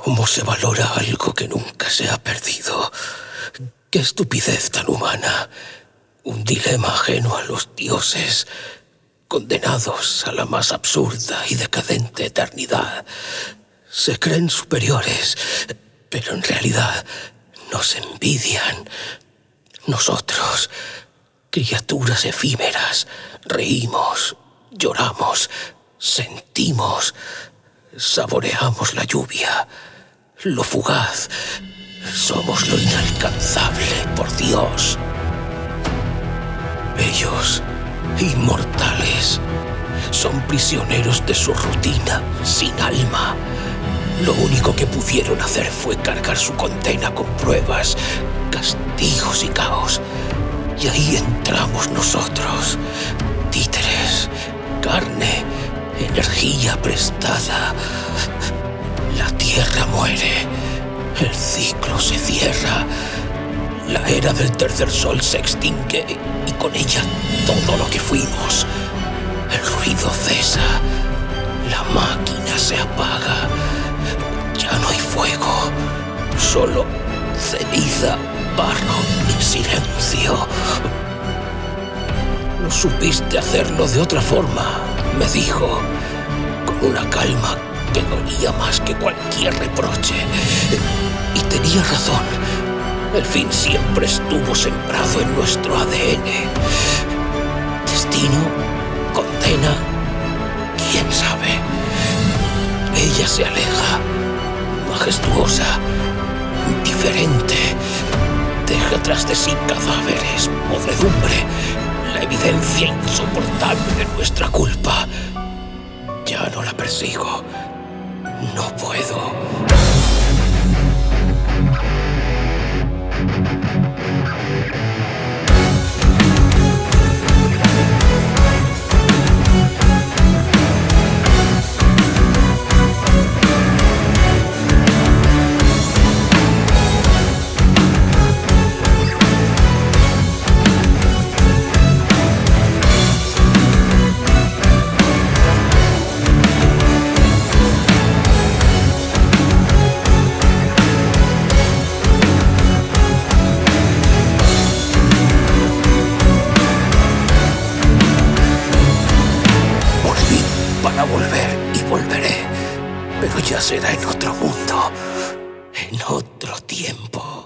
¿Cómo se valora algo que nunca se ha perdido? ¡Qué estupidez tan humana! Un dilema ajeno a los dioses, condenados a la más absurda y decadente eternidad. Se creen superiores, pero en realidad nos envidian. Nosotros, criaturas efímeras, reímos, lloramos, sentimos, saboreamos la lluvia, lo fugaz. Somos lo inalcanzable, por Dios. Ellos, inmortales, son prisioneros de su rutina, sin alma. Lo único que pudieron hacer fue cargar su condena con pruebas, castigos y caos. Y ahí entramos nosotros, títeres, carne, energía prestada. La tierra muere, el ciclo se cierra, la era del tercer sol se extingue y con ella todo lo que fuimos. El ruido cesa, la máquina se apaga, ya no hay fuego, solo ceniza, barro y silencio. No supiste hacerlo de otra forma, me dijo, con una calma que dolía más que cualquier reproche. Y tenía razón. El fin siempre estuvo sembrado en nuestro ADN. Destino, condena, quién sabe. Ella se aleja, majestuosa, indiferente. Deja tras de sí cadáveres, podredumbre, la evidencia insoportable de nuestra culpa. Ya no la persigo. No puedo. Para volver y volveré, pero ya será en otro mundo, en otro tiempo.